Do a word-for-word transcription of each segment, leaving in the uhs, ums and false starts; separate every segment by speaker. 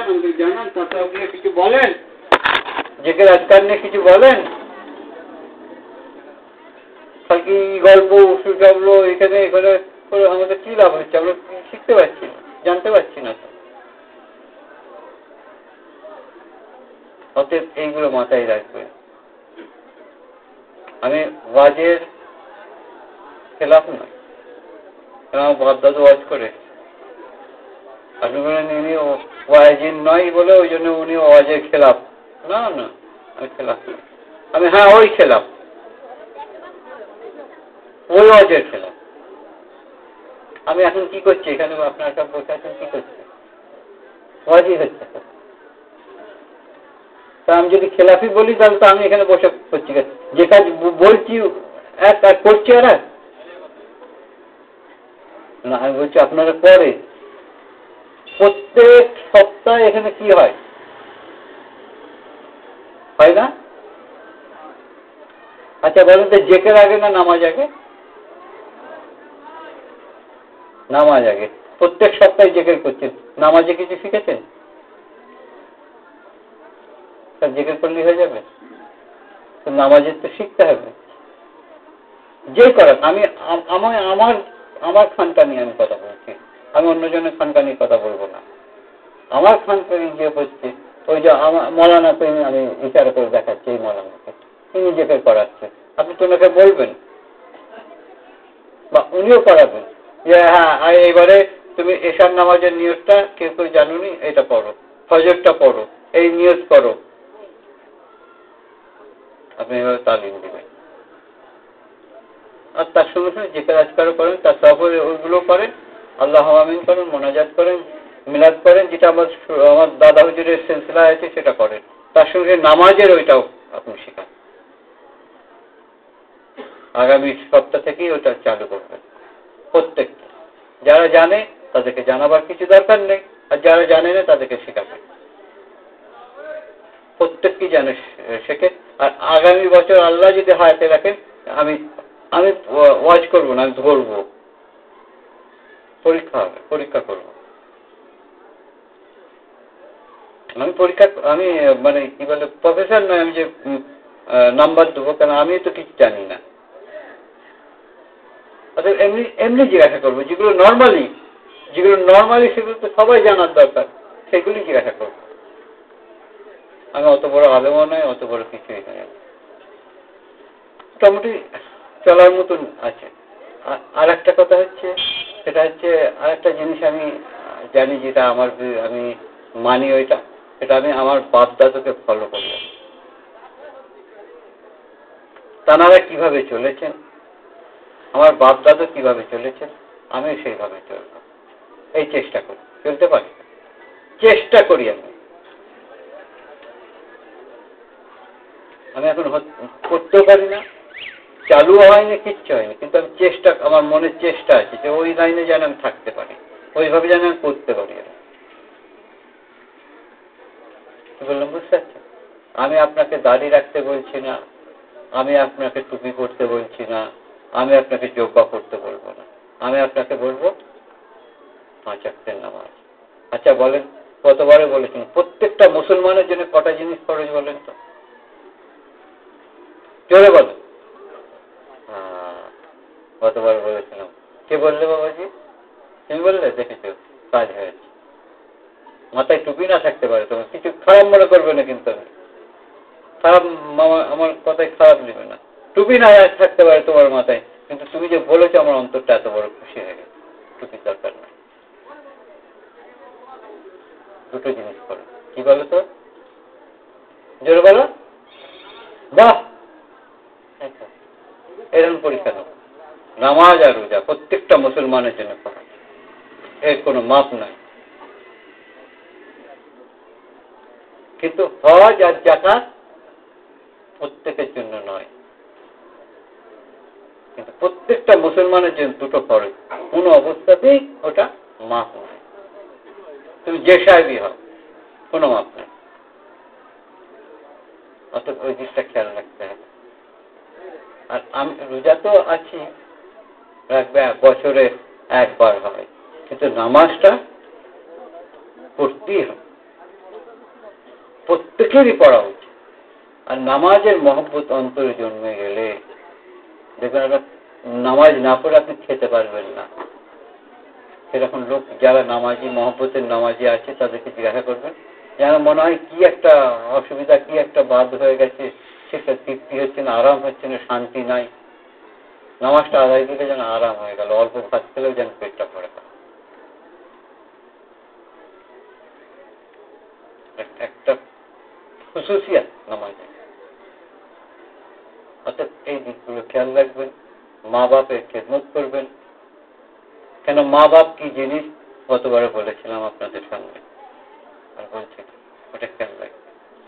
Speaker 1: চান আমাদের জানান, তাতে আপনি কিছু বলেন, জিকির আজকার নিয়ে কিছু বলেন। কি গল্প সুচাবলো এখানে এখানে আমাদের কি লাভ হচ্ছে? আমরা শিখতে পারছি না, জানতে পারছি না। অতএব এইগুলো মাথায় রাখবে। আমি ওয়াজের খেলাফ নয়, আমার বাপ দাদু ওয়াজ করে, আপনি বলেন উনি ওয়াজিন নয় বলে ওই জন্য উনি ওয়াজের খেলাফ। না না, আমি খেলাফ নয়। আমি হ্যাঁ ওই খেলাফ, ওই ওয়াজের খেলাফ। আমি এখন কি করছি এখানে? আপনার সব বসে আছেন, কি করছি? ওয়াজই হচ্ছে। তা আমি যদি খেলাফি বলি তাহলে তো আমি এখানে বসে করছি, যে কাজ বলছি এক কাজ করছি আর না। আমি বলছি আপনারা করে প্রত্যেক সপ্তাহে এখানে কি হয় হয় না? আচ্ছা বলেন তো, জেকের আগে না নামাজ আগে? নামাজ আগে। প্রত্যেক সপ্তাহে জেকের করছেন, নামাজে কিছু শিখেছেন? জেকের করলেই হয়ে যাবে? নামাজের তো শিখতে হবে। যে করাক, আমি আমার আমার আমার খানকা নিয়ে আমি কথা বলছি, আমি অন্যজনের খানকা নিয়ে কথা বলবো না। আমার খানকা যে হচ্ছে ওই যে আমার মৌলানাকে আমি ইশারা করে দেখাচ্ছি, এই মৌলানাকে তিনি জেকের করাচ্ছে, আপনি তো ওনাকে বলবেন বা উনিও করাবেন যে হ্যাঁ এইবারে তুমি এশার নামাজের নিয়তটা কেউ কেউ জানুনি, এটা পড়ো, ফজরটা পড়ো, এই নিয়ত করো। আপনি এভাবে তালিম দিবেন। আর তার সঙ্গে সঙ্গে যে কাজকারও করেন তার সব ওইগুলো করেন, আল্লাহ আমিন করেন, মোনাজাত করেন, মিলাদ করেন, যেটা আমার আমার দাদা হুজুরের সিলসিলা আছে সেটা করেন। তার সঙ্গে নামাজের ওইটাও আপনি শেখান। আগামী সপ্তাহ থেকেই ওটা চালু করবেন প্রত্যেকটা। যারা জানে তাদেরকে জানাবার কিছু দরকার নেই, আর যারা জানে না তাদেরকে শেখাবেন। প্রত্যেককে জানে শেখে। আর আগামী বছর আল্লাহ যদি হায়াতে রাখেন, আমি আমি ওয়াজ করবো না, আমি ধরবো, পরীক্ষা হবে, পরীক্ষা করব। আমি পরীক্ষা আমি মানে কি বলে প্রফেসর নয় আমি যে নাম্বার দেবো, কেন আমি তো কিছু জানি না। অর্থাৎ এমনি এমনি জিজ্ঞাসা করবো, যেগুলো নর্মালি যেগুলো নর্মালি সেগুলো তো সবাই জানার দরকার, সেগুলি জিজ্ঞাসা করবো। আমি অত বড় আলেমও নয়, অত বড় কিছুই নয়, মোটামুটি চলার মতন আছে। আর একটা কথা হচ্ছে, সেটা হচ্ছে আর একটা জিনিস আমি জানি, যেটা আমার আমি মানি, ওইটা সেটা আমি আমার বাপ দাদুকে ফলো করলাম। তানারা কিভাবে চলেছেন, আমার বাপ দাদু কিভাবে চলেছেন, আমি সেইভাবে চলব। এই চেষ্টা করি, চলতে পারি, চেষ্টা করি। আমি আমি এখন করতেও পারি না, চালু হয়নি, কিচ্ছু হয়নি, কিন্তু আমি চেষ্টা, আমার মনের চেষ্টা আছে যে ওই লাইনে যেন আমি থাকতে পারি, ওইভাবে যেন আমি করতে পারি। কি বললাম বুঝতে পারছেন? আমি আপনাকে দাড়ি রাখতে বলছি না, আমি আপনাকে টুপি পরতে বলছি না, আমি আপনাকে জোব্বা করতে বলবো না, আমি আপনাকে বলবো পাঁচ ওয়াক্তের নামাজ। আচ্ছা বলেন, কতবারে বলেছেন প্রত্যেকটা মুসলমানের জন্য কটা জিনিস ফরজ বলেন তো? জোরে বলেন। হ্যাঁ, কতবার বলেছিলাম? কে বললে বাবাজি? তুমি বললে? দেখেছো, কাজ হয়েছে। মাথায় টুপি না থাকতে পারে, তোমার কিছু খারাপ মনে করবে না, কিন্তু আমি খারাপ আমার কথায় খারাপ নেবে না। টুপি না থাকতে পারে তোমার মাথায়, কিন্তু তুমি যে বলেছো আমার অন্তরটা এত বড় খুশি হয়ে গেছে। টুপির দরকার নেই। দুটো জিনিস করো, কি বলো তো? জোরে বলো। বাহ, এরকম পরীক্ষা নেব। নামাজ আর রোজা প্রত্যেকটা মুসলমানের জন্য করা, এর কোনো মাপ নাই। কিন্তু হজ আর যাকাত প্রত্যেকের জন্য নয়, কিন্তু প্রত্যেকটা মুসলমানের জন্য দুটো ফরজ, কোনো অবস্থাতেই ওটা মাপ নয়। তুমি যে সাহেবই হও, কোনো মাপ নেই। অর্থাৎ ওই জিনিসটা খেয়াল রাখতে হবে। আর আমি রোজা তো আছি, রাখবে, বছরে একবার হয়, কিন্তু নামাজটা পড়তেই হবে। প্রত্যেকেরই পড়া উচিত। আর নামাজের মহব্বত অন্তরে জন্মে গেলে দেখবেন একটা নামাজ না পড়ে আপনি খেতে পারবেন না। সেরকম লোক যারা নামাজি মহব্বতের নামাজি আছে তাদেরকে জিজ্ঞাসা করবেন, যেন মনে হয় কি একটা অসুবিধা, কি একটা বাদ হয়ে গেছে, সেটা তৃপ্তি হচ্ছে না, আরাম হচ্ছে না, শান্তি নাই। নামাজটা আদায় দিলে যেন আরাম হয়ে গেল, অল্প ভাত খেলেও যেন পেটটা ভরে গেল। একটা খুশুসিয়াত নামাজে। অর্থাৎ এই দিকগুলো খেয়াল রাখবেন, মা বাপের খেদমত করবেন। কেন মা বাপ কি জিনিস গতবারে বলেছিলাম আপনাদের সামনে, আর বলছি ওটা খেয়াল রাখবেন।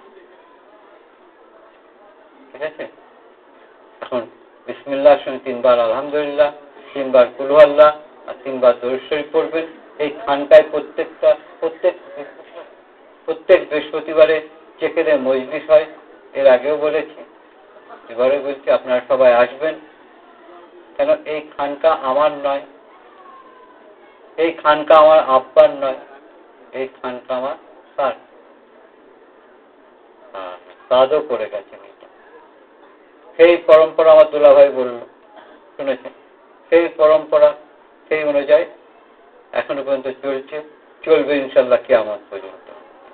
Speaker 1: ঠিক আছে? এখন বিসমিল্লাহর সঙ্গে তিনবার আলহামদুলিল্লাহ, তিনবার কুলু আল্লাহ আর তিনবার দরুদ শরীফ পড়বেন। এই খানকায় প্রত্যেকটা প্রত্যেক প্রত্যেক বৃহস্পতিবারে চেকেদের মজলিস হয়, এর আগেও বলেছি, এবারে বলছি আপনারা সবাই আসবেন। কেন এই খানকা আমার নয়, এই খানকা আমার আব্বার নয়, এই খানকা আমার স্যার সাদও করে গেছেন। সেই পরম্পরা আমার দুলাভাই বলল, শুনেছেন? সেই পরম্পরা সেই অনুযায়ী এখনো পর্যন্ত চলছে, চলবে ইনশাল্লাহ কিয়ামত পর্যন্ত।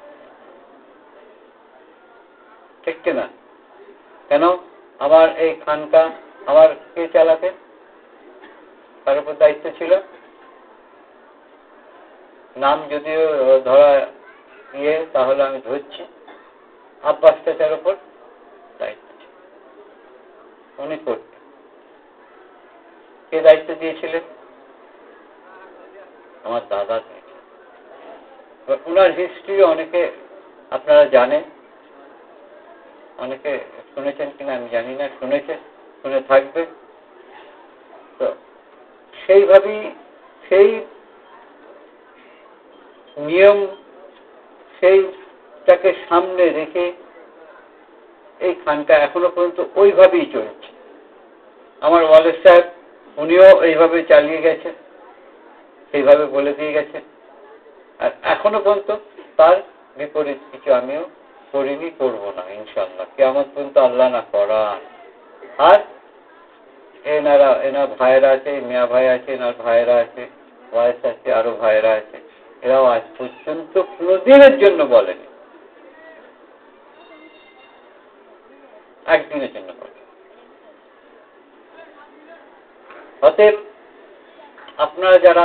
Speaker 1: ঠিক কিনা? কেন আমার এই খানকা আমার কে চালাতে, তার উপর দায়িত্ব ছিল। নাম যদিও ধরা ইয়ে, তাহলে আমি ধরছি আব্বাস চাচার উপর দায়িত্ব ছিল, উনি করতেন। কে দায়িত্ব দিয়েছিলেন? আমার দাদা দিয়েছিলেন। ওনার হিস্ট্রি অনেকে আপনারা জানেন, অনেকে শুনেছেন কিনা আমি জানি না, শুনেছে, শুনে থাকবে। তো সেইভাবেই সেই নিয়ম সেইটাকে সামনে রেখে এই খানকা এখনো পর্যন্ত ওইভাবেই চলছে। আমার ওয়ালেদ সাহেব উনিও এইভাবে চালিয়ে গেছেন, সেইভাবে বলে দিয়ে গেছেন। আর এখনো পর্যন্ত তার বিপরীত কিছু আমিও করিনি, করবো না ইনশাল্লাহ, কিয়ামত পর্যন্ত আল্লাহ না করান। আর এনারা এনার ভাইয়েরা আছে, মিয়া ভাই আছে, এনার ভাইয়েরা আছে, ওয়াইস আছে, আরো ভাইয়েরা আছে, এরাও আজ পর্যন্ত কোনদিনের জন্য বলেনি, একদিনের জন্য বলে। অতএব আপনারা যারা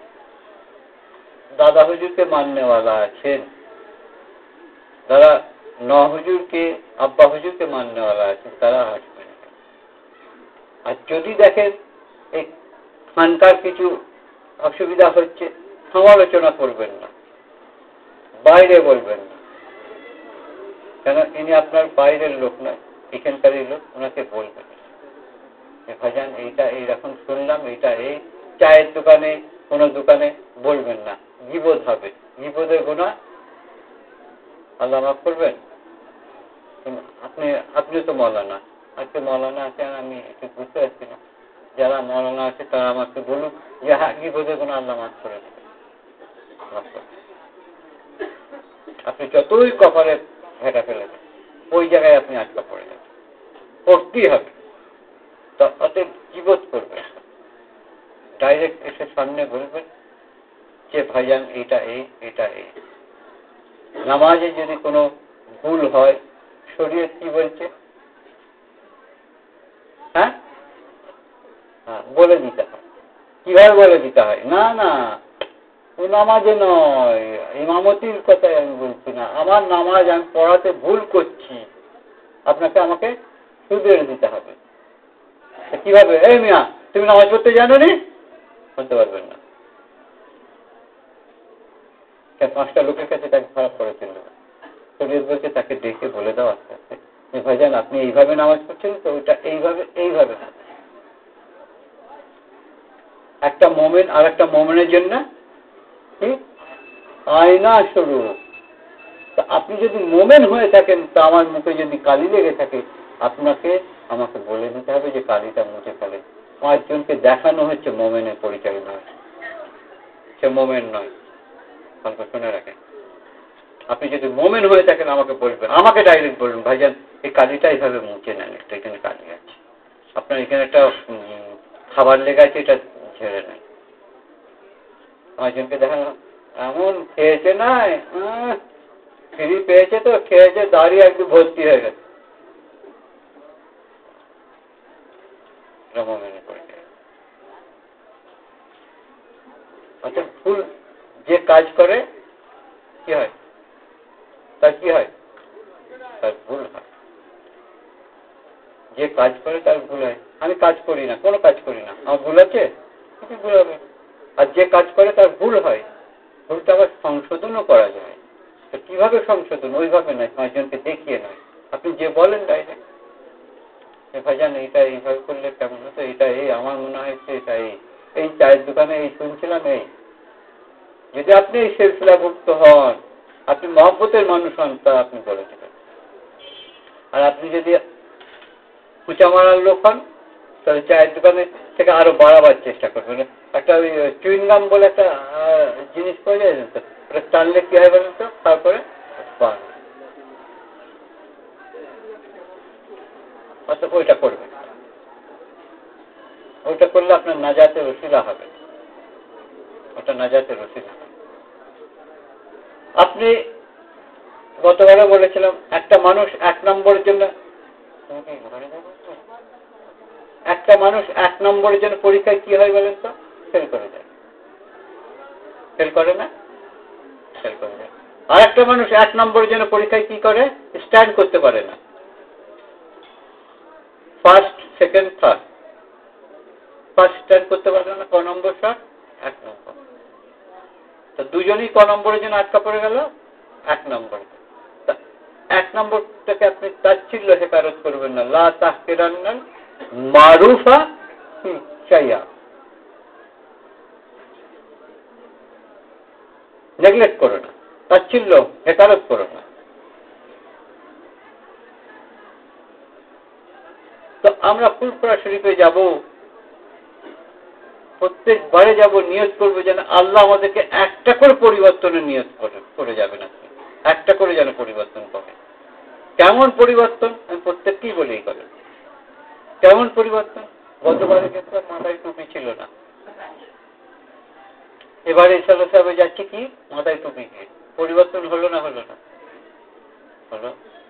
Speaker 1: দাদা হুজুরকে মাননেওয়ালা আছেন, যারা ন হুজুরকে আব্বা হুজুরকে মাননেওয়ালা আছেন, তারা আসবেন। আর যদি দেখেন এই খানকার কিছু অসুবিধা হচ্ছে, সমালোচনা করবেন না, বাইরে বলবেন না। কেন ইনি আপনার বাইরের লোক নয়, এখানকারই লোক, ওনাকে বলবেন ভাইজান এইটা এইরকম শুনলাম, এইটা এই চায়ের দোকানে কোনো দোকানে বলবেন না, গীবত হবে, গীবতের গুনাহ আল্লাহ মাফ করবেন। আপনি আপনি তো মৌলানা, আজকে মৌলানা আছেন, আমি একটু বুঝতে পারছি না, যারা মৌলানা আছে তারা আমাকে বলুন যে হ্যাঁ গীবতের গুনাহ আল্লাহ মাফ করে দেবে। আপনি যতই কপালে ঘেটা ফেলে দেন, ওই জায়গায় আপনি আটকা পড়ে যাবেন, পড়তেই হবে। তো অতএব গীবত করবেন, ডাইরেক্ট এসে সামনে বলবেন যে ভাইজান এইটা এই এটা এই। নামাজে যদি কোনো ভুল হয়, শরীয়ত কি বলছে? হ্যাঁ হ্যাঁ বলে দিতে হয়। কিভাবে বলে দিতে হয়? না না নামাজে নয়, ইমামতির কথাই আমি বলছি না, আমার নামাজ আমি পড়াতে ভুল করছি, আপনাকে আমাকে শুধরে দিতে হবে। কিভাবে? এই মিয়া তুমি নামাজ পড়তে জানো নি? বলতে পারবেন না। পাঁচটা লোকের কাছে তাকে খারাপ করে ফেলল, শরীয়ত বলছে তাকে ডেকে বলে দাও আস্তে আস্তে, ভাইজান আপনি এইভাবে নামাজ পড়ছেন তো ওইটা এইভাবে এইভাবে। একটা মোমেন আর একটা মোমেনের জন্য কি আয়না স্বরূপ। আপনি যদি মোমেন হয়ে থাকেন, তা আমার মুখে যদি কালি লেগে থাকে, আপনাকে আমাকে বলে দিতে হবে যে কালিটা মুছে ফেলে। পাঁচজনকে দেখানো হচ্ছে মোমেনের পরিচয় নয়, সে মোমেন নয়। গল্প শুনে রাখেন। আপনি যদি মোমেন হয়ে থাকেন আমাকে বলবেন, আমাকে ডাইরেক্ট বলবেন, ভাইজান এই কালিটা এইভাবে মুছে নেন, একটা এখানে কালি আছে, আপনার এখানে একটা খাবার লেগে আছে, এটা ঝেড়ে নেন। পাঁচজনকে দেখা এমন খেয়েছে না, ফ্রি পেয়েছে তো খেয়েছে, দাঁড়িয়ে একটু ভর্তি হয়ে গেছে। আচ্ছা, ভুল যে কাজ করে কি হয়, তার কি হয়, তার ভুল হয়। যে কাজ করে তার ভুল হয়। আমি কাজ করি না, কোনো কাজ করি না, আমার ভুল আছে, কিছু ভুল হবে। আর যে কাজ করে তার ভুল হয়, ভুলটা আবার সংশোধনও করা যায়। তো কিভাবে সংশোধন? ওইভাবে নয়, পাঁচজনকে দেখিয়ে নয়, আপনি যে বলেন ডাইরেক্ট, ভাইজান এইটা এইভাবে করলে কেমন হতো, এটা এই আমার মনে হয়েছে, এটা এই এই চায়ের দোকানে এই শুনছিলাম। এই যদি আপনি এই সিলসিলাভুক্ত হন, আপনি মহব্বতের মানুষ হন, তা আপনি বলে দেবেন। আর আপনি যদি কুচা মারার লোক হন, তাহলে চায়ের দোকানে থেকে আরো বাড়াবার চেষ্টা করবেন। একটা ওই চুইনগাম বলে একটা জিনিস পাওয়া যায় তো, ওটা টানলে কি হয় বলেন তো, তারপরে অর্থাৎ ওইটা করবেন। ওইটা করলে আপনার নাজাতের ওসিলা হবে, ওটা নাজাতের ওসিলা হবে। আপনি গতবারে বলেছিলাম একটা মানুষ এক নম্বরের জন্য একটা মানুষ এক নম্বরের জন্য পরীক্ষায় কি হয় বলেন তো, ফেল করে যায়। ফেল করে না, ফেল করে যায়। আর একটা মানুষ এক নম্বরের জন্য পরীক্ষায় কি করে, স্ট্যান্ড করতে পারে না। First, second, third. First stand করতে পারে না, ক নম্বর শট, এক নম্বর। তো দুজনই ক নম্বরের জন্য আটকা পড়ে গেল, এক নম্বর। এক নম্বরটাকে আপনি তাচ্ছিল্য হেকারত করবেন না, লা তাহকিরান্নাল মারুফা শাইয়া, নেগলেক্ট করো না, তাচ্ছিল্য হেকারত করো না। তো আমরা ফুলপুরা শরীফে যাব, প্রত্যেকবারে যাব, নিয়ত করবো যেন আল্লাহ আমাদেরকে একটা করে পরিবর্তনের নিয়ত করে যাবেন, আপনি একটা করে যেন পরিবর্তন করে। কেমন পরিবর্তন আমি প্রত্যেককেই বলেই করেন। কেমন পরিবর্তন? গতবারে কিন্তু মাথায় টুপি ছিল না, এবারে ইনশাআল্লাহ সাহেব যাচ্ছে কি মাথায় টুপি দিয়ে। পরিবর্তন হলো না হলো না হলো।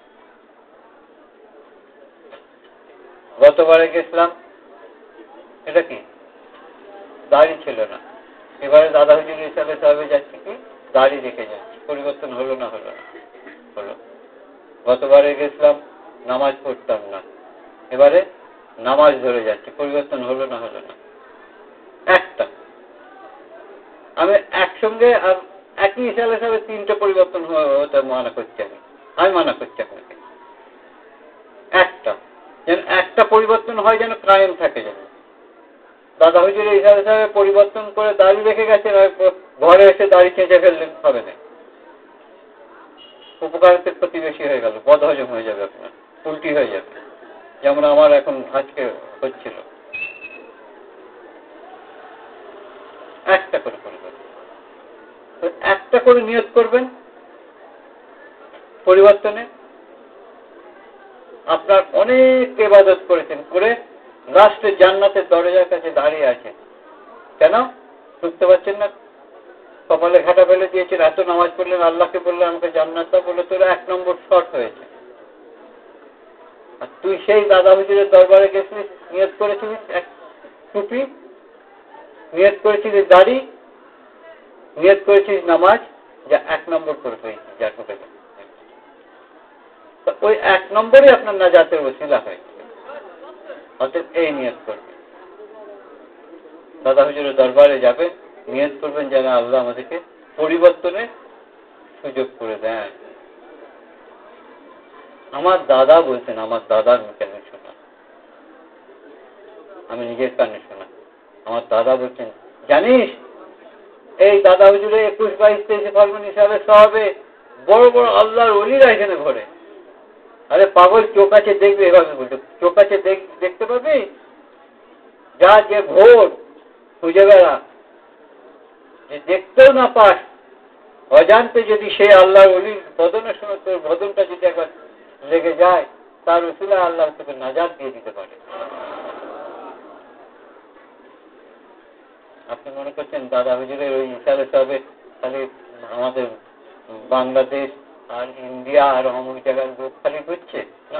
Speaker 1: গতবারে গেছিলাম, এটা কি দাড়ি ছিল না, এবারে দাদা হুজুর ইনশাআল্লাহ সাহেব যাচ্ছে কি দাড়ি রেখে যাচ্ছে। পরিবর্তন হলো না হলো না হলো। গতবারে গেছিলাম নামাজ পড়তাম না, এবারে নামাজ ধরে যাচ্ছে। পরিবর্তন হলো না হলো না। একটা আমি একসঙ্গে একই ইনশাআল্লাহ সাহেব তিনটা পরিবর্তন হতে মানা করছি, আমি আমি মানা করছি আপনাকে। একটা যেন একটা পরিবর্তন হয়, যেন কায়েম থাকে। যেন দাদা হুজুর ইনশাআল্লাহ সাহেব পরিবর্তন করে দাড়ি রেখে গেছেন, ঘরে এসে দাড়ি চেঁচে ফেললেন, হবে না। উপকারিতার প্রতিবেশী হয়ে গেল, বদহজম হয়ে যাবে, আপনার উল্টি হয়ে যাবে, যেমন আমার এখন আজকে হচ্ছিল। একটা করে পরিবর্তন, একটা করে নিয়ত করবেন পরিবর্তনে। আপনার অনেক ইবাদত করেছেন, করে লাস্টে জান্নাতের দরজার কাছে দাঁড়িয়ে আছেন, কেন বুঝতে পারছেন না? কপালে ঘাটা ফেলে দিয়েছেন, এত নামাজ পড়লেন, আল্লাহকে বললেন আমাকে জান্নাত দাও, বলে তোর এক নম্বর শর্ট হয়েছে। আর তুই সেই দাদা হুজুরের দরবারে গেছিস, নিয়ত করেছিলিস এক টুপি, নিয়ত করেছিলিস দাড়ি, নিয়ত করেছিস নামাজ, যা এক নম্বর করে হয়েছে, যা ঢুকে যায়। ওই এক নম্বরই আপনার নাজাতের ওসিলা হয়েছে। অতএব এই নিয়ত করবে, দাদা হুজুরের দরবারে যাবে, নিয়ত করবেন যেন আল্লাহ আমাদেরকে পরিবর্তনের সুযোগ করে দেন। আমার দাদা বলছেন, আমার দাদার মুখে আমি শোনা, আমি নিজের কানে শোনা। আমার দাদা বলছেন, জানিস এই দাদা হুজুরে একুশ বাইশ তেইশে ফাল্গুন হিসাবে সবে বড় বড় আল্লাহর ওলিরা এখানে ঘরে। আরে পাগল, চোখ আছে দেখবে, এভাবে বলতো, চোখ আছে দেখতে পাবি, যা যে ভোর খুঁজে বেড়া, যে দেখতেও না পাস অজান্তে যদি সে আল্লাহ ওলির বদনের সময় তোর বদনটা যদি একবার লেগে যায়, তার উসিলা আল্লাহ তোকে নাজাত দিয়ে দিতে পারে। আপনি মনে করছেন দাদা হুজুরের ওই ইশারে সাহেবের খালি আমাদের বাংলাদেশ আর ইন্ডিয়া আর অমুক জায়গার লোক খালি ঘুরছে? না,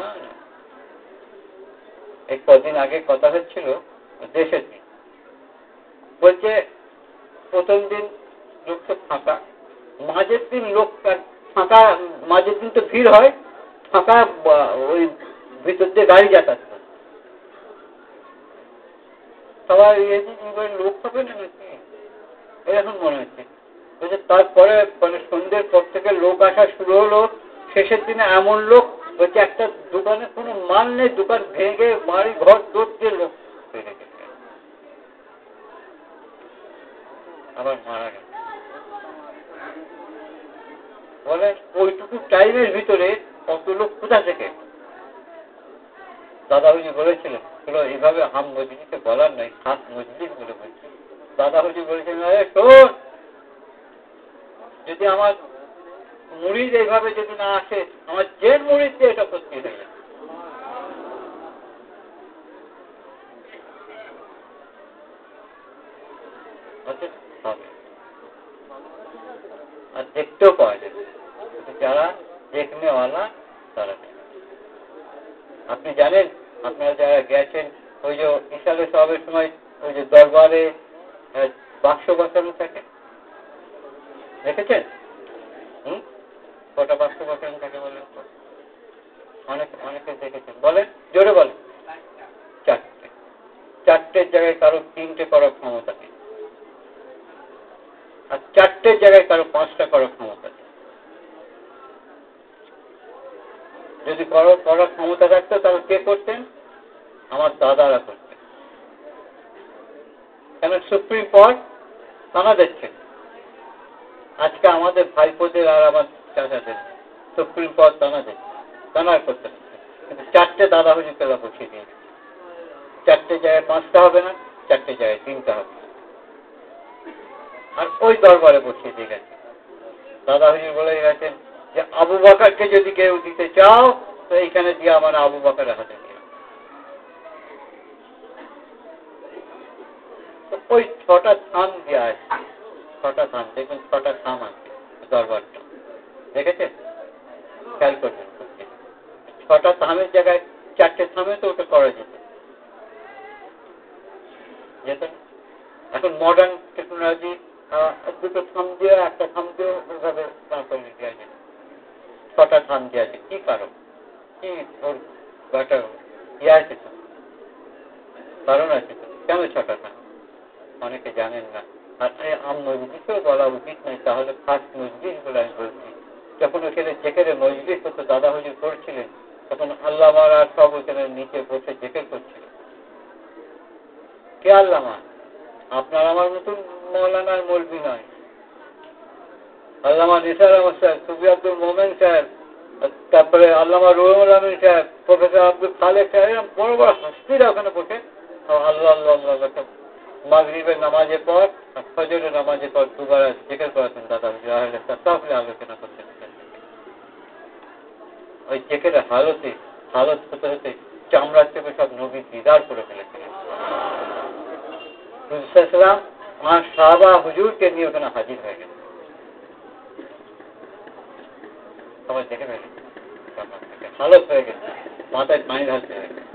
Speaker 1: এই কদিন আগে কথা হচ্ছিল দেশের দিন, বলছে প্রথম দিন লোক তো ফাঁকা, মাঝের দিন লোক ফাঁকা, মাঝের দিন তো ভিড় হয়, ফাঁকা ওই ভিতর দিয়ে গাড়ি যাতায়াত করে, সবাই লোক হবে না নাকি এরকম মনে হচ্ছে। বলছে তারপরে মানে সন্ধ্যের পর থেকে লোক আসা শুরু হলো, শেষের দিনে এমন লোক বলছে একটা দোকানে কোনো মাল নেই, দোকান ভেঙে বাড়ি ঘর দোর দিয়ে লোক হয়ে গেছে, আবার মারা গেল। বলে ওইটুকু টাইমের ভিতরে কত লোক কোথা থেকে? দাদাহুজি বলেছিলেন এইভাবে হাম মজলিসে বলার নাই, খাস মজলিস বলে বলছে। দাদাহুজি বলেছিলেন শোন, যদি আমার মুড়িদ এইভাবে যদি না আসে, আমার যে মুড়িদ দিয়ে এটা করতে হয়ে যাবে। আর দেখতেও পাওয়া যাবে যারা দেখনেওয়ালা তারা। আপনি জানেন, আপনারা যারা গেছেন ওই যে ইসালে সবের সময় ওই যে দরবারে বাক্স বসানো থাকে, দেখেছেন? হম কটা বাক্স বসানো থাকে বলেন? অনেক অনেকে দেখেছেন, বলেন জোরে বলেন। চারটে। চারটের জায়গায় কারো তিনটে করার ক্ষমতা নেই, আর চারটের জায়গায় কারো পাঁচটা করার ক্ষমতা নেই। যদি করার ক্ষমতা থাকতো তাহলে কে করতেন? আমার দাদারা করতেন। কেন? সুপ্রিম কোর্ট তারা দেখছেন। আজকে আমাদের ভাইপোদের আর আমার চাচাদের সুপ্রিম কোর্ট তারা দেখছে, তারা করতে পারছে। কিন্তু চারটে দাদা হুজুর পেলা বসিয়ে দিয়ে, চারটে জায়গায় পাঁচটা হবে না, চারটে জায়গায় তিনটা হবে, আর ওই দরবারে বসিয়ে দিয়ে গেছে। দাদা হুজুর বলে গেছেন যে আবু বকরকে যদি কেউ দিতে চাও তো এইখানে দিয়ে আমার আবু বকরের হাতে দিয়ে। ওই ছটা থাম দেওয়া আছে, ছটা থাম, দেখুন ছটা থাম আছে দরবারটা, দেখেছেন? খেয়াল করবেন, ছটা থামের জায়গায় চারটে থামে তো ওটা করা যেত যেত এখন মডার্ন টেকনোলজি, দুটো থাম দিয়ে একটা থাম দিয়ে ওইভাবে করে দেওয়া যেত। ছটা থাম দেওয়া আছে, কি কারণ? কি ওর একটা ইয়ে আছে তো, কারণ আছে তো, কেন ছটা থাম? অনেকে জানেন না। আর আম মজলিসেও বলা উচিত নয়, তাহলে ফার্স্ট মজলিস বলে আমি বলছি। যখন ওখানে যেখানে মজলিস হতো দাদা হুজুর করছিলেন, তখন আল্লামা আর সব ওখানে নিচে বসে জেকের করছিলেন। কে আল্লামা? আপনার আমার মতন মৌলানার মৌলবি নয়, আল্লামা নিসার আহমদ সাহেব, সুফি আব্দুল মোমেন সাহেব, তারপরে আল্লামা রুহুল আমিন সাহেব, প্রফেসর আব্দুল খালেক সাহেব, বড় বড় হাসপিরা ওখানে বসে আল্লাহ আল্লাহ আল্লাহ মাগরিবের নামাজের পর, ফজরের নামাজের পর দুবার জিকির করেছেন দাদা হুজুর, তাহলে আলোচনা করতেন। ওই জিকিরের হালতে হালত হতে হতে চামড়ার থেকে সব নবী দিদার করে ফেলেছিলেন। রসুলাম আমার সাহাবা হুজুরকে নিয়ে ওখানে হাজির হয়ে গেছে, সবাই দেখে ফেলে হালত হয়ে গেছে, মাথায় পানি ঢালতে হয়ে গেছে।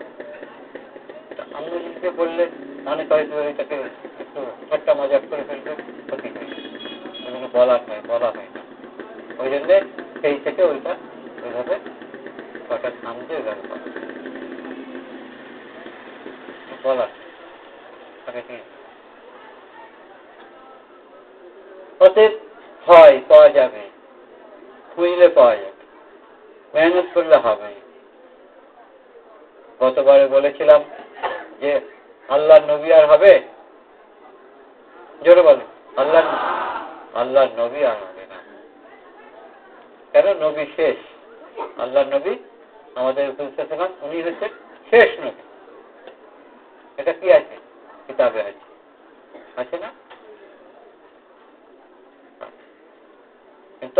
Speaker 1: আমি নিজেকে বললে মনে হয়তো এটাকে একটু ঠাট্টা মজাক করে ফেলবে, ক্ষতি হয়ে গেছে, এগুলো বলার নয়, বলা হয় না। ওই জন্যে সেই থেকে ওইটা ওইভাবে কটা থামতে ওইভাবে বলার অতএব হয় পাওয়া যাবে, খুঁজলে পাওয়া যাবে, মেহনত করলে হবে। গতবারে বলেছিলাম যে আল্লাহ নবী আর হবে, জোরে বলে আল্লাহ আল্লাহ নবী আর হবে না। কেন? নবী শেষ, আল্লাহ নবী আমাদের সাল্লাল্লাহু, উনি হচ্ছেন শেষ নবী। এটা কি আছে? কিতাবে আছে, আছে না?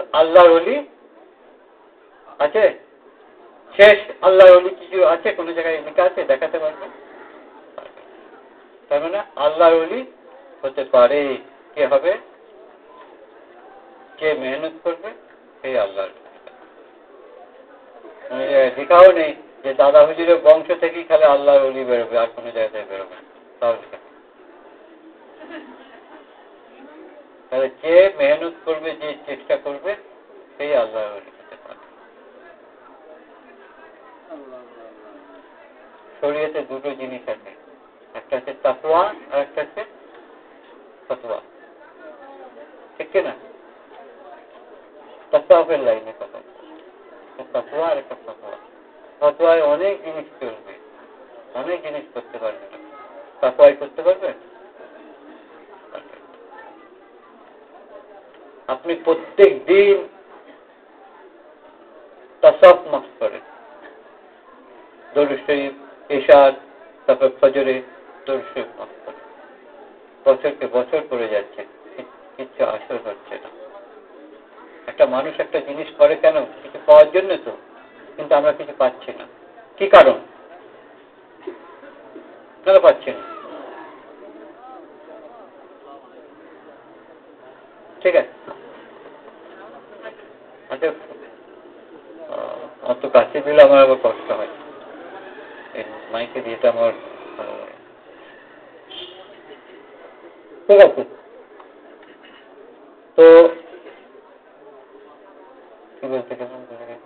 Speaker 1: আল্লাহর ওলি আছে? শেষ আল্লাহর ওলি কিছু আছে? কোনো জায়গায় লেখা আছে? দেখাতে পারবেন? তার মানে আল্লাহর ওলি হতে পারে কে হবে? কে মেহনত করবে সেই আল্লাহর। লেখাও নেই যে দাদা হুজুরের বংশ থেকেই খালি আল্লাহর ওলি বেরোবে, আর কোনো জায়গায় বেরোবে না। তাহলে যে মেহনত করবে, যে চেষ্টা করবে সেই আল্লাহর ওলি হতে পারে। শরীয়তে দুটো জিনিস আছে, একটা হচ্ছে তাকওয়া আর একটা হচ্ছে ফতোয়া, ঠিক না? তাকওয়ার লাইনে কথা, তাকওয়া আর একটা ফতোয়া। ফতোয়ায় অনেক জিনিস চলবে, অনেক জিনিস করতে পারবে না। তাকওয়ায় করতে পারবে? আপনি প্রত্যেক দিন তাসাউফ মাফ করেন, দরুদ শরীফ, ইশার, তারপর ফজরে দরুদ শরীফ মাফ করেন, বছরকে বছর করে যাচ্ছে, কিচ্ছু আসর হচ্ছে না। একটা মানুষ একটা জিনিস করে কেন? কিছু পাওয়ার জন্য তো, কিন্তু আমরা কিছু পাচ্ছি না। কি কারণ? কেন পাচ্ছি না? ঠিক আছে, আচ্ছা অত কাছে দিলে আমার আবার কষ্ট হয়, মাইকে দিয়ে আমার ঠিক আছে। তো কি বলতে গেলাম?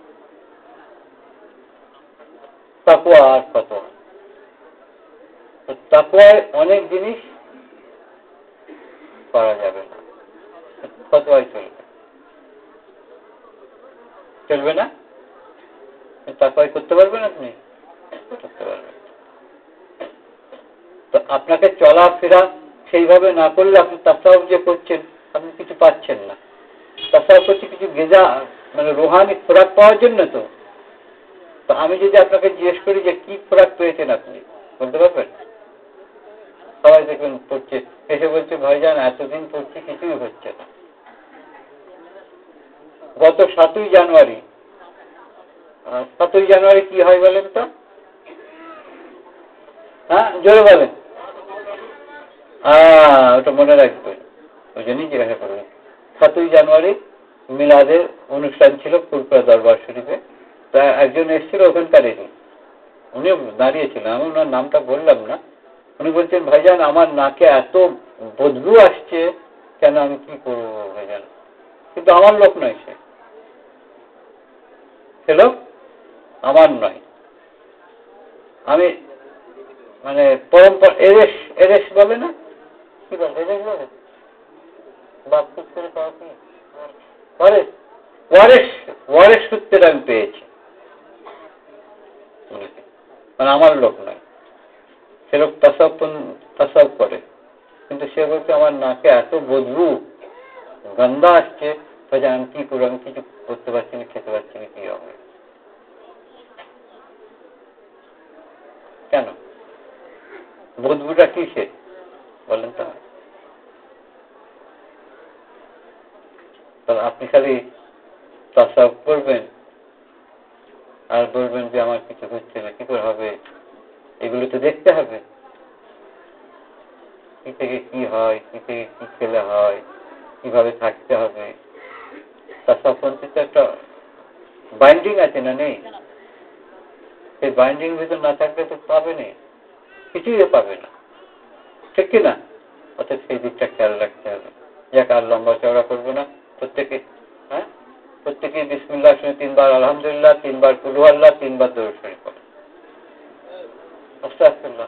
Speaker 1: তাকওয়া আর ফতোয়া। তাকওয়ায় অনেক জিনিস করা যাবে না, ফতোয়ায় চলবে। চলবে না? তাকওয়ায় করতে পারবেন আপনি? করতে পারবেন। তো আপনাকে চলাফেরা সেইভাবে না করলে আপনি তাসাউফ যে করছেন আপনি কিছু পাচ্ছেন না। তাসাউফ করছে কিছু গেজা, মানে রুহানি খোরাক পাওয়ার জন্য। তো তো আমি যদি আপনাকে জিজ্ঞেস করি যে কি খোরাক পেয়েছেন আপনি, বলতে পারবেন? সবাই দেখবেন পড়ছে, এসে বলছে ভাইজান এতদিন পড়ছি কিছুই হচ্ছে না। গত সাতই জানুয়ারি, সাতই জানুয়ারি কি হয় বলেন তো? হ্যাঁ জোরে বলেন। হ্যাঁ ওটা মনে রাখবেন, ওই জন্যই জিজ্ঞাসা করবেন। সাতই জানুয়ারি মিলাদের অনুষ্ঠান ছিল ফুরফুরা দরবার শরীফে। তা একজন এসেছিল ওখানকারেরই, উনি দাঁড়িয়েছিলেন, আমি ওনার নামটা বললাম না। উনি বলছেন ভাইজান আমার নাকে এত বদবু আসছে, কেন আমি কি করবো ভাইজান? কিন্তু আমার লোক নয়, সে সে লোক আমার নয়। আমি মানে পরম্পরা এরেস এরেস বলে না, কি বলে এরেস বলে বাপকুপ করে পাওয়া কি ওয়ারেস ওয়ারেস ওয়ারেস সূত্রে আমি পেয়েছি, মানে আমার লোক নয়। সে লোক তাসাউফ তাসাউফ করে, কিন্তু সে বলছে আমার নাকে এত বদবু গন্ধা আসছে, আমি কি করবো? আমি কিছু করতে পারছি না, খেতে পারছি না, কি হবে? কেন? বদবুটা কিসে বলেন তো? আপনি খালি তাসাউফ করবেন আর বলবেন যে আমার কিছু হচ্ছে না, কি করে হবে? এগুলো তো দেখতে হবে, কি থেকে কি হয়, কি থেকে কি খেলে হয়, কিভাবে থাকতে হবে। তাসাউফ পন্থী তো একটা বাইন্ডিং আছে না, নেই? সেই বাইন্ডিং ভিতর না থাকলে তো পাবে না, কিছুই পাবে না, ঠিক কিনা? অর্থাৎ সেই দিকটা খেয়াল রাখতে হবে। যাক আর লম্বা চওড়া করবো না, প্রত্যেকে হ্যাঁ প্রত্যেকে বিসমিল্লাহ শুনে তিনবার আলহামদুলিল্লাহ, তিনবার কুল আল্লাহ, তিনবার দরুদ শরীফ পড়ে। আস্তাগফিরুল্লাহ।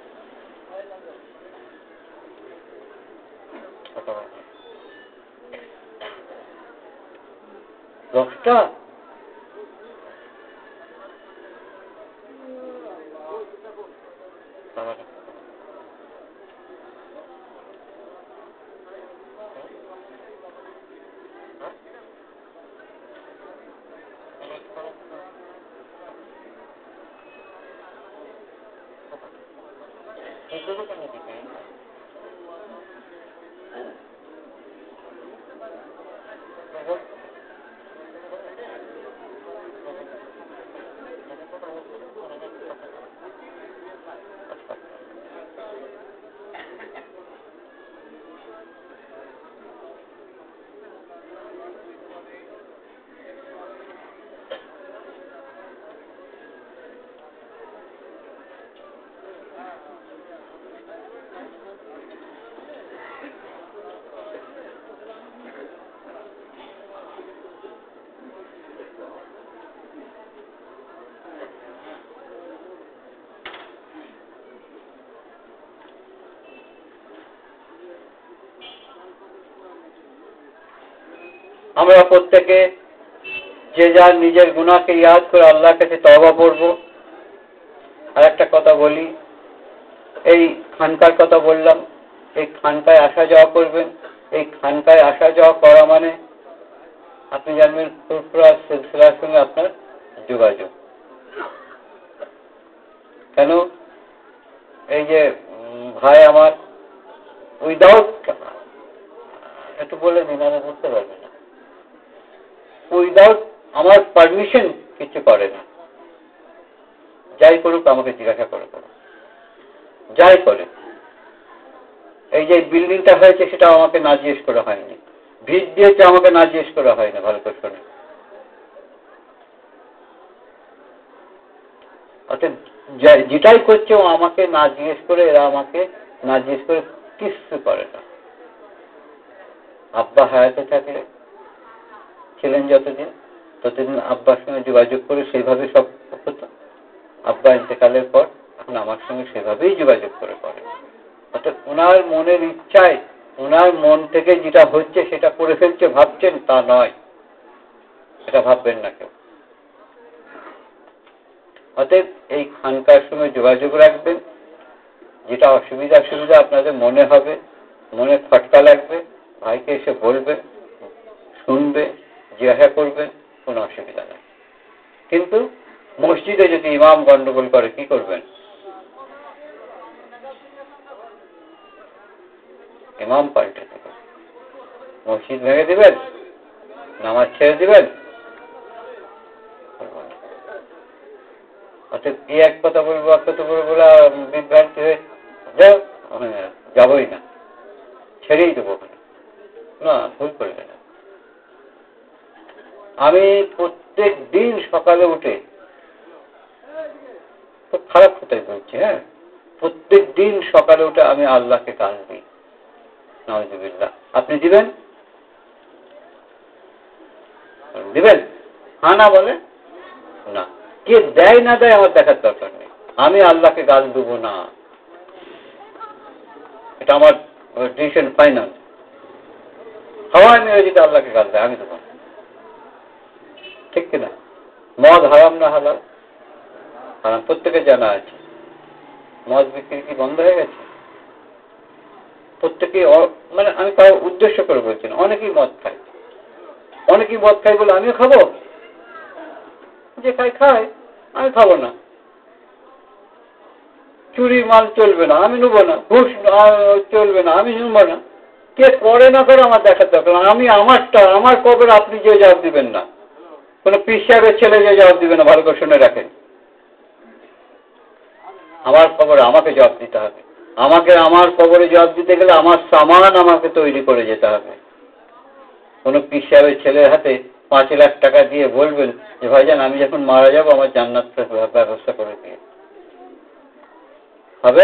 Speaker 1: দশটা আমরা প্রত্যেকে যে যার নিজের গুনাহকে ইয়াদ করে আল্লাহর কাছে তওবা করব। আর একটা কথা বলি, এই খানকার কথা বললাম, এই খানকায় আসা যাওয়া করবেন। এই খানকায় আসা যাওয়া করা মানে আপনি জানবেন ফুরফুরা সিলসিলার সঙ্গে আপনার যোগাযোগ। কেন? এই যে ভাই আমার উইদাউট, একটু বলে দিন, আমি বুঝতে পারবেন না, উইদাউট আমার পারমিশন কিছু করে না। যাই করুক আমাকে জিজ্ঞাসা করে করুক, যাই করে। এই যে বিল্ডিংটা হয়েছে সেটা আমাকে না জিজ্ঞেস করা হয়নি, ভিত দিয়েছে আমাকে না জিজ্ঞেস করা হয় না। ভালো করে শোনে, অর্থাৎ যেটাই করছে ও আমাকে না জিজ্ঞেস করে, এরা আমাকে না জিজ্ঞেস করে কিছু করে না। আব্বা হায়াতে থাকলে ছিলেন যতদিন, ততদিন আব্বার সঙ্গে যোগাযোগ করে সেইভাবে সব হতো। আব্বা ইন্তেকালের পর এখন আমার সঙ্গে সেভাবেই যোগাযোগ করে করে। অর্থাৎ ওনার মনের ইচ্ছায়, ওনার মন থেকে যেটা হচ্ছে সেটা করে ফেলছে ভাবছেন, তা নয়। এটা ভাববেন না কেউ। অতএব এই খানকার সঙ্গে যোগাযোগ রাখবেন। যেটা অসুবিধা সুবিধা আপনাদের মনে হবে, মনে খটকা লাগবে, ভাইকে এসে বলবেন, শুনবে, জিজ্ঞাসা করবেন, কোনো অসুবিধা নেই। কিন্তু মসজিদে যদি ইমাম গন্ডগোল করে কি করবেন? ইমাম পাল্টে দেবেন, মসজিদ ভেঙে দিবেন, নামাজ ছেড়ে দিবেন। অর্থাৎ এই এক কথা বলবো, এক কথা বলবো, বিভ্রান্তি হয়ে যাও, যাবই না, ছেড়েই দেবো ওখানে। না, ভুল করবে না। আমি প্রত্যেক দিন সকালে উঠে, খুব খারাপ কথাই বলছি, হ্যাঁ, প্রত্যেক দিন সকালে উঠে আমি আল্লাহকে গান দিই। নাউজুবিল্লাহ। আপনি দিবেন? দিবেন? হ্যাঁ না বলে না। কে দেয় না দেয় আমার দেখার দরকার নেই। আমি আল্লাহকে গাল দেবো না, এটা আমার ডিসিশন ফাইনাল। হাওয়ায় মেরে যদি আল্লাহকে গাল দেয় আমি দেবো না, ঠিক কিনা? মদ হারাম না হালাল? হারাম, প্রত্যেকে জানা আছে। মদ বিক্রি কি বন্ধ হয়ে গেছে? প্রত্যেকে, মানে আমি কারো উদ্দেশ্য করে বলছি না, অনেকেই মদ খায়। অনেকেই মদ খায় বলে আমিও খাবো? যে খাই খায়, আমি খাবো না। চুরি মাল চলবে না, আমি নেবো না। ঘুষ চলবে না, আমি নেবো না। কে করে না করে আমার দেখার দরকার। আমি আমারটা, আমার কবর আপনি যে জবাব দিবেন না, কোন পীর সাহেবের ছেলে যে জবাব দিবে না। ভালো করে শুনে রাখেন, আমার কবরে আমাকে জবাব দিতে হবে। আমাকে আমার কবরে জবাব দিতে গেলে আমার সামান আমাকে তৈরি করে যেতে হবে। কোন পীর সাহেবের ছেলের হাতে পাঁচ লাখ টাকা দিয়ে বলবেন যে ভাইজান আমি যখন মারা যাবো আমার জান্নাতের ব্যবস্থা করে দিয়ে হবে?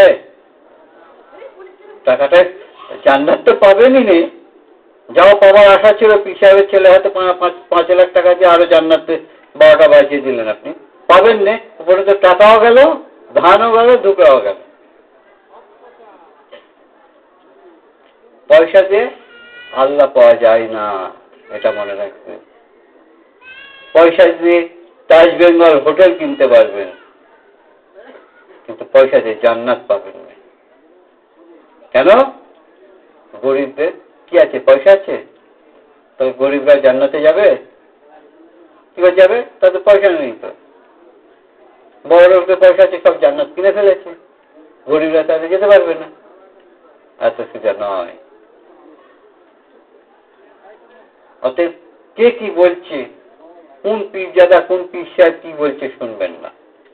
Speaker 1: টাকাটা জান্নাত তো পাবেনই নেই, যাও পাবার আশা ছিল। পীর সাহেবের ছেলে হাতে পাঁচ লাখ টাকা দিয়ে আরো জান্নাতে বারোটা বাজিয়ে দিলেন, আপনি পাবেন না। উপরে তো টাকাও গেল, ধানও গেল, ধুকরাও গেল। পয়সা দিয়ে আল্লাহ পাওয়া যায় না, এটা মনে রাখবেন। পয়সা দিয়ে তাজ বেঙ্গল হোটেল কিনতে পারবেন, কিন্তু পয়সা দিয়ে জান্নাত পাবেন না। কেন? গরিবদের কি আছে? পয়সা আছে, তবে গরিবরা জান্নাতে যাবে? কি করে যাবে? তাদের পয়সা নেই তো। বড় লোকদের পয়সা আছে, সব জান্নাত কিনে ফেলেছে, গরিবরা তাদের যেতে পারবে না। এত সোজা নয়। অতএব কে কি বলছে, কোন পীরজাদা, কোন পীর সাহেব কি বলছে শুনবেন না।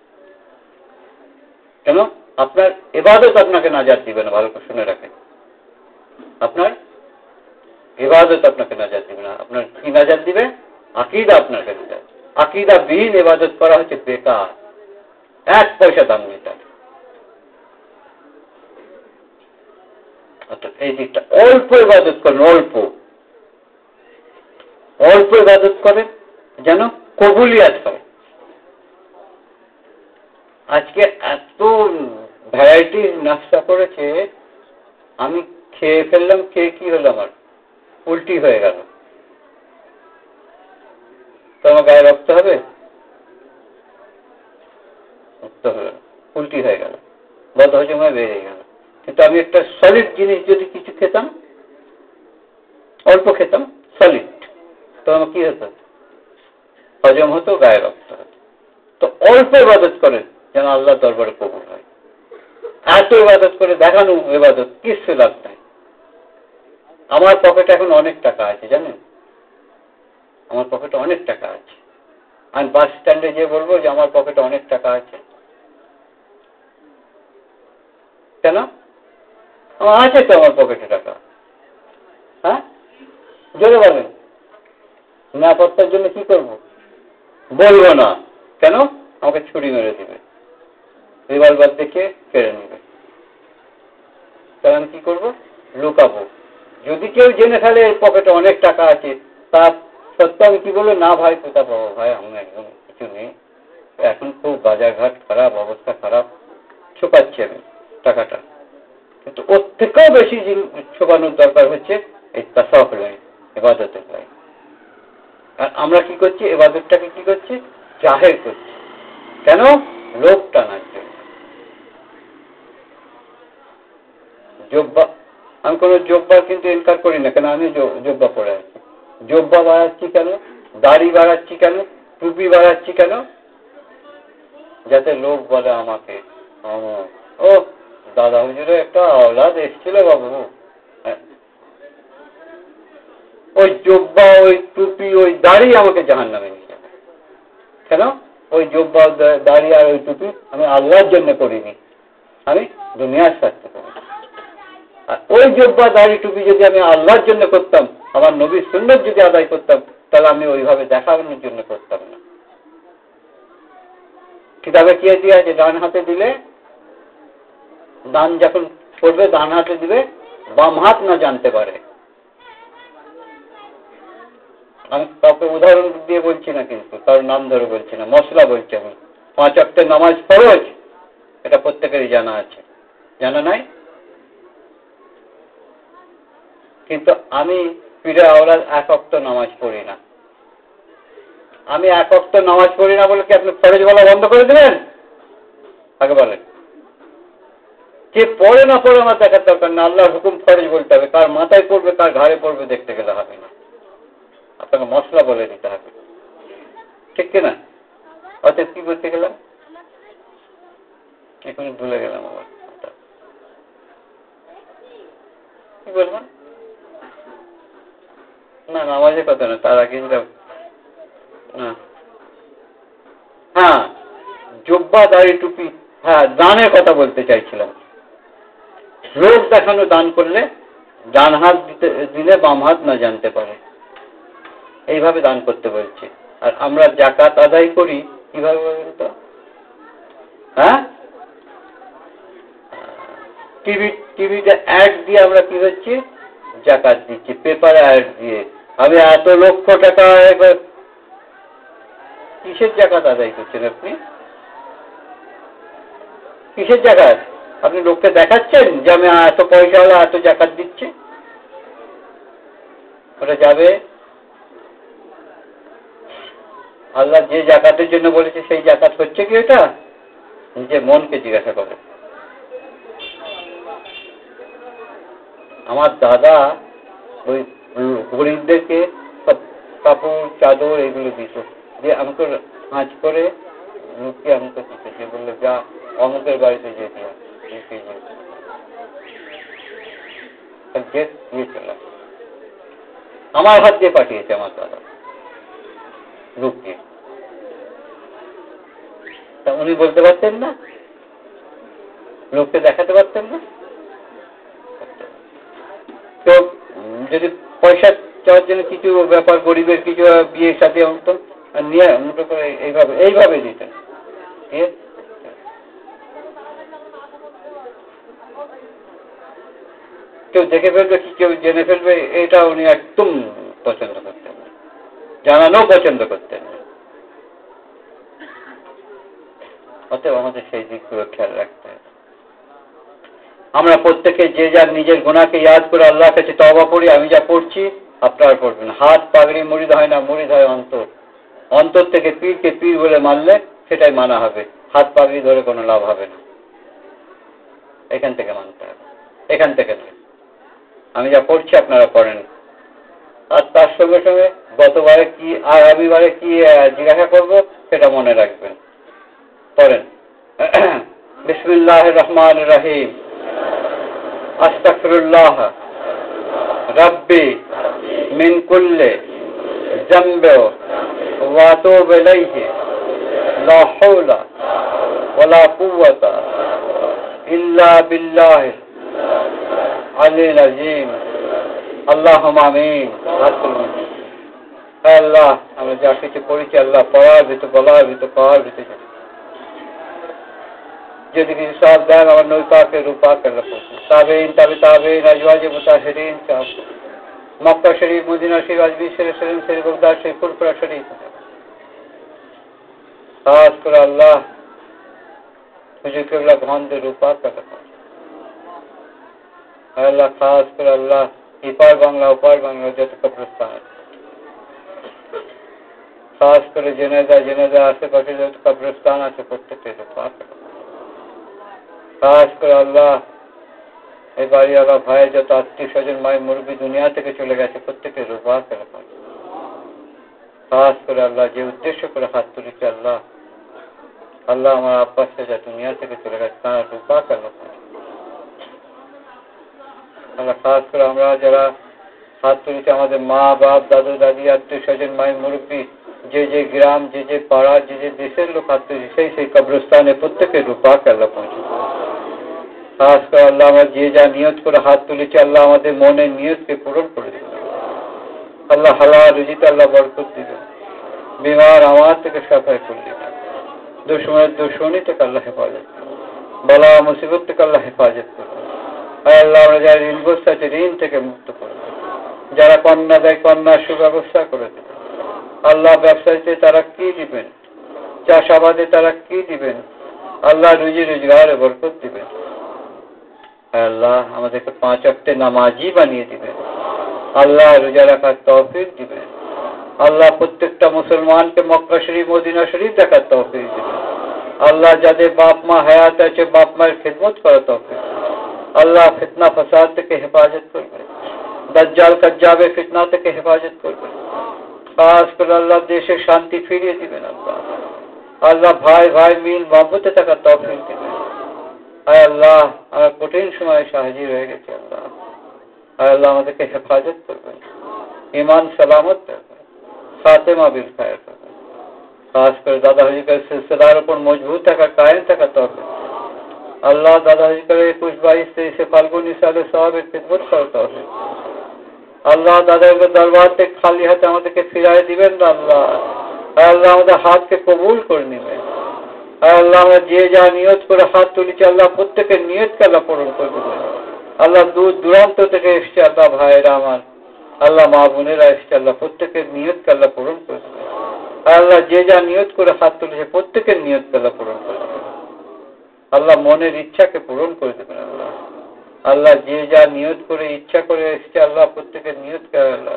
Speaker 1: কেন? আপনার ইবাদত আপনাকে নাজাত দিবে না। ভালো করে শুনে রাখেন, আপনার ইবাদত আপনাকে নাজাত দিবে না। আপনার কি নাজাত দিবে? আকীদা আপনাকে নাজাত। আকীদা বিহীন ইবাদত করা হচ্ছে বেকার, এক পয়সা দাম নেই তার। অর্থাৎ এই দিকটা অল্প ইবাদত করেন, অল্প অল্প ইবাদত করেন যেন কবুলিয়াত হয়। আজকে এত ভ্যারাইটি নাস্তা করেছে, আমি খেয়ে ফেললাম, খেয়ে কি হলো, আমার উল্টি হয়ে গেল। তো আমার গায়ে রক্ত হবে? রক্ত হবে না, উল্টি হয়ে গেল, বদহজম হয়ে বেড়ে গেল। কিন্তু আমি একটা সলিড জিনিস যদি কিছু খেতাম, অল্প খেতাম, সলিড, তো আমার কি হতো? হজম হতো, গায়ে রক্ত হতো। তো অল্প ইবাদত করেন যেন আল্লাহ দরবারে কবুল হয়। এত ইবাদত করে দেখানো ইবাদত কিছু লাভ নাই। আমার পকেটে এখন অনেক টাকা আছে, জানেন? আমার পকেটে অনেক টাকা আছে। আমি বাস স্ট্যান্ডে গিয়ে বলবো যে আমার পকেটে অনেক টাকা আছে, কেন? আমার আছে তো আমার পকেটে টাকা। হ্যাঁ, জোরে বলেন। নিরাপত্তার জন্য কি করব? বলবো না, কেন? আমাকে ছুরি মেরে দিবে, রিভলভার দেখে কেড়ে নেবে। তাহলে আমি কি করবো? লুকাবো। যদি কেউ জেনে ফেলে পকেটে অনেক টাকা আছে, তার সত্ত্বেও আমি কি বলবো? না ভাই, কোথা পাবো ভাই, আমার একদম কিছু নেই, এখন খুব বাজারঘাট খারাপ, অবস্থা খারাপ, ছুপাচ্ছি আমি টাকাটা। কিন্তু ওর থেকেও বেশি ছুপানোর দরকার হচ্ছে এই তাসাউফ লাইন, ইবাদতের লাইন। আর আমরা কি করছি? ইবাদতটাকে কি করছি? জাহের করছি। কেন? লোভ টানার জন্য। জব্বা, আমি কোনো জব্বা কিন্তু ইনকার করি না, কেন? আমি জব্বা পরে আছি। জব্বা বাড়াচ্ছি কেন? দাড়ি বাড়াচ্ছি কেন? টুপি বাড়াচ্ছি কেন? যাতে লোক বলে আমাকে, ও দাদা হুজুরের একটা আওলাদ এসেছিল বাবু। ওই জব্বা, ওই টুপি, ওই দাড়ি আমাকে জাহান্নামে নিয়ে যাবে। কেন? ওই জব্বা, দাড়ি আর ওই টুপি আমি আল্লাহর জন্য করিনি, আমি দুনিয়ার স্বার্থে করি। আর ওই জব্বা, দাড়ি, টুপি যদি আমি আল্লাহর জন্য করতাম, আমার নবীর সুন্নাত যদি আদায় করতাম, তাহলে আমি ওইভাবে দেখানোর জন্য করতাম না। কিতাবে কি দিয়ে আছে? ডান হাতে দিলে, দান যখন করবে ডান হাতে দিবে, বাম হাত না জানতে পারে। আমি কাউকে উদাহরণ দিয়ে বলছি না, কিন্তু তার নাম ধরে বলছি না, মশলা বলছি আমি। পাঁচ ওয়াক্তের নামাজ ফরজ, এটা প্রত্যেকেরই জানা আছে, জানা নাই? কিন্তু আমি পীরে আওলাদ এক ওয়াক্ত নামাজ পড়ি না। আমি এক ওয়াক্ত নামাজ পড়ি না বলে কি আপনি ফরজ বলা বন্ধ করে দেবেন? আগে বলেন। কে পড়ে না পড়ে আমার দেখার দরকার না, আল্লাহর হুকুম ফরজ বলতে হবে। কার মাথায় পড়বে, কার ঘাড়ে পড়বে দেখতে গেলে হবে না, আপনাকে মশলা বলে দিতে হবে, ঠিক কিনা? অর্থাৎ কি বলতে গেলাম এখন ভুলে গেলাম আবার, কি বলবেন? না, নামাজের কথা না, তার আগে হ্যাঁ, জব্বা, দাড়ি, টুপি, হ্যাঁ, দানের কথা বলতে চাইছিলাম। লোক দেখানো দান করলে ডান হাত দিতে দিলে বাম হাত না জানতে পারে, এইভাবে দান করতে বলছে। আর আমরা জাকাত আদায় করি কিভাবে বলুন তো? হ্যাঁ, টিভি টিভিতে অ্যাড দিয়ে আমরা কি হচ্ছে? জাকাত দিচ্ছি, পেপারে অ্যাড দিয়ে। আমি এত লক্ষ টাকা, কিসের জাকাত আদায় করছেন আপনি? কিসের জাকাত? আপনি লোককে দেখাচ্ছেন যে আমি এত পয়সা হলো, এত জাকাত দিচ্ছি? ওটা যাবে আল্লাহ যে জাকাতের জন্য বলেছে, সেই জাকাত হচ্ছে কি ওটা? নিজের মনকে জিজ্ঞাসা করে। আমার দাদা ওই গরিবদেরকে সব কাপড়, চাদর এগুলো দিত, দিয়ে আমাকে হাঁচ করে লুকিয়ে আমাকে দিতে, যে বললো যা অমুকের বাড়িতে যে দিয়া দিয়ে চলে, আমার হাত দিয়ে পাঠিয়েছে আমার দাদা লুকিয়ে। তা উনি বলতে পারতেন না? লোককে দেখাতে পারতেন না? তো যদি পয়সা চাওয়ার জন্য কিছু ব্যাপার, গরিবের কিছু বিয়ে সাথে হতো, নিয়ে মুঠো করে এইভাবে এইভাবে দিতেন। কেউ দেখে ফেলবে কি কেউ জেনে ফেলবে, এটা উনি একদম পছন্দ করতেন না, জানানো পছন্দ করতেন না। অতএব আমাদের সেই দিকগুলো খেয়াল রাখতে হবে। আমরা প্রত্যেকে যে যার নিজের গুনাহকে ইয়াদ করে আল্লাহর কাছে তওবা করি। আমি যা পড়ছি আপনারা পড়বেন। হাত পাগড়ি মুরিদ হয় না, মুরিদ হয় অন্তর। অন্তর থেকে পীরকে পীর বলে মানলে সেটাই মানা হবে, হাত পাগড়ি ধরে কোনো লাভ হবে না। এখান থেকে মানতে হবে, এখান থেকে নয়। আমি যা পড়ছি আপনারা পড়েন, আর তার সঙ্গে সঙ্গে গতবারে কি আগামীবারে কি জিজ্ঞাসা করবো সেটা মনে রাখবেন। পড়েন বিসমিল্লাহির রহমানির রহিম। আস্তাগফিরুল্লাহ রাব্বি মিন কুল্লি যামবি ওয়া আতুবু ইলাইহি লা হাওলা ওয়ালা কুওয়াতা ইল্লা বিল্লাহিল আলিয়্যিল আযীম। আল্লাহুম্মা আমিন। আল্লাহ আমরা যা কিছু পড়েছি আল্লাহ পড়ার ভিতর বলার ভিতর পাওয়ার ভিতর যদি কিছু সব দেন আমার নই পাকে রূপা আল্লাহ তাবেইন তাবে তাবেইন আজওয়াজে মুতাহিরিন চাপ মক্কা শরীফ মদিনা শরীফ আজমির শরীফ শরীফ শরীফ বগদাদ শরীফ ফুরফুরা শরীফ খাস করে আল্লাহ হুজুর কেবলা ভন্ডে রূপা আল্লাহ আল্লাহ খাস করে আল্লাহ এপার বাংলা ওপার বাংলা যত কবরস্থান খাস করে জেনেজা জেনেজা আশেপাশে যত কবরস্থান আছে প্রত্যেকটা রূপা খাস করে আল্লাহ এই বাড়িওয়ালা ভাই যত আত্মীয় স্বজন মাই মুরব্বী দুনিয়া থেকে চলে গেছে প্রত্যেকের রূপা খাস করে আল্লাহ যে উদ্দেশ্য করে হাত তুলেছে আল্লাহ আল্লাহ আমার আব্বাস যা দুনিয়া থেকে চলে গেছে তার রূপা আল্লাহ খাস করে আমরা যারা হাত তুলেছে আমাদের মা বাপ দাদু দাদি আত্মীয় স্বজন মাই মুরব্বী যে যে গ্রাম যে যে পাড়া যে যে দেশের লোক হাত তুলেছে সেই সেই কবরস্থানে প্রত্যেকের রূপা আল্লাহ পৌঁছে খাস করে আল্লাহ আমরা যে যা নিয়ত করে হাত তুলেছি আল্লাহ আমাদের মনের নিয়তকে পূরণ করে দিবেন আল্লাহ হালাল রুজিতে আল্লাহ বরকত দিবেন বিমার আমার থেকে সাফাই করে দিবেন দুশ্মনের দুশ্মনী থেকে আল্লাহ হেফাজত বলা মুসিবত থেকে আল্লাহ হেফাজত করবেন আল্লাহ আমরা যারা ঋণগ্রস্ত আছে ঋণ থেকে মুক্ত করবেন যারা কন্যা দেয় কন্যার সুব্যবস্থা করে দেবেন আল্লাহ ব্যবসায়ীতে তারা কি দিবেন চাষাবাদে তারা কি দিবেন আল্লাহ রুজি রোজগারে বরকত দিবেন আল্লাহ আমাদেরকে পাঁচ ওয়াক্তে নামাজি বানিয়ে দিবেন আল্লাহ রোজা রাখার তৌফিক দিবেন আল্লাহ প্রত্যেকটা মুসলমানকে মক্কা শরীফ মদিনা শরীফ দেখার তৌফিক দিবেন আল্লাহ যাদের বাপ মা হায়াত আছে বাপ মায়ের খিদমত করার তৌফিক আল্লাহ ফিতনা ফাসাদ থেকে হেফাজত করবেন দাজ্জাল কাজ্জাবের ফিতনা থেকে হেফাজত করবেন খাস করে আল্লাহ দেশে শান্তি ফিরিয়ে দিবেন আল্লাহ আল্লাহ ভাই ভাই মিল মহব্বতে থাকার তৌফিক দিবেন আয় আল্লাহ আমরা কঠিন সময় হাজির হয়ে গেছি আল্লাহ আয় আল্লাহ আমাদেরকে হেফাজত করবেন ইমান সালামত করবেন ফাতেমা বিল খায়ের করবেন খাস করে দাদা হজিকের সিলসিলার উপর মজবুত থাকা কায়েম থাকা তৌফিক আল্লাহ দাদা হজিকের একুশ বাইশ তেইশে ফাল্গুনি সালে সওয়াবের খিদমত করার তৌফিক আল্লাহ দাদার দরবার থেকে খালি হাতে আমাদেরকে ফিরায় দিবেন না আল্লাহ আয় আল্লাহ আমাদের হাতকে কবুল করে নেবেন আল্লাহ আমরা যে যা নিয়ত করে হাত তুলেছি আল্লাহ প্রত্যেকের নিয়তকে আল্লাহ পূরণ করে দেবেন আল্লাহ দূর দূরান্ত থেকে এসছে আল্লাহ ভাইয়েরা আমার আল্লাহ মা বোনেরা এসছে আল্লাহ প্রত্যেকের নিয়তকে আল্লাহ পূরণ করে দেবেন আল্লাহ যে যা নিয়ত করে হাত তুলেছে প্রত্যেকের নিয়তকে আল্লাহ পূরণ করে দেবেন আল্লাহ মনের ইচ্ছাকে পূরণ করে দেবেন আল্লাহ আল্লাহ যে যা নিয়ত করে ইচ্ছা করে এসছে আল্লাহ প্রত্যেকের নিয়তকে আল্লাহ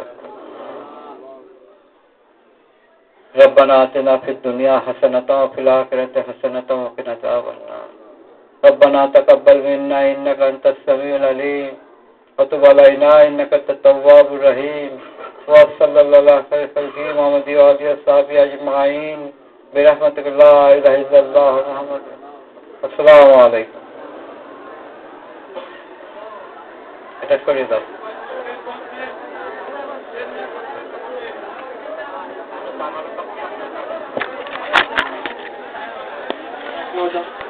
Speaker 1: ربنا آتنا في الدنيا حسنة وفي الآخرة حسنة وقنا عذاب النار ربنا تقبل منا إنك أنت السميع العليم وتب علينا إنك أنت التواب الرحيم وصلى الله على خير خلقه محمد وآله وصحبه أجمعين برحمتك لا إله إلا الله محمد السلام عليكم এটা করে দাও No, no.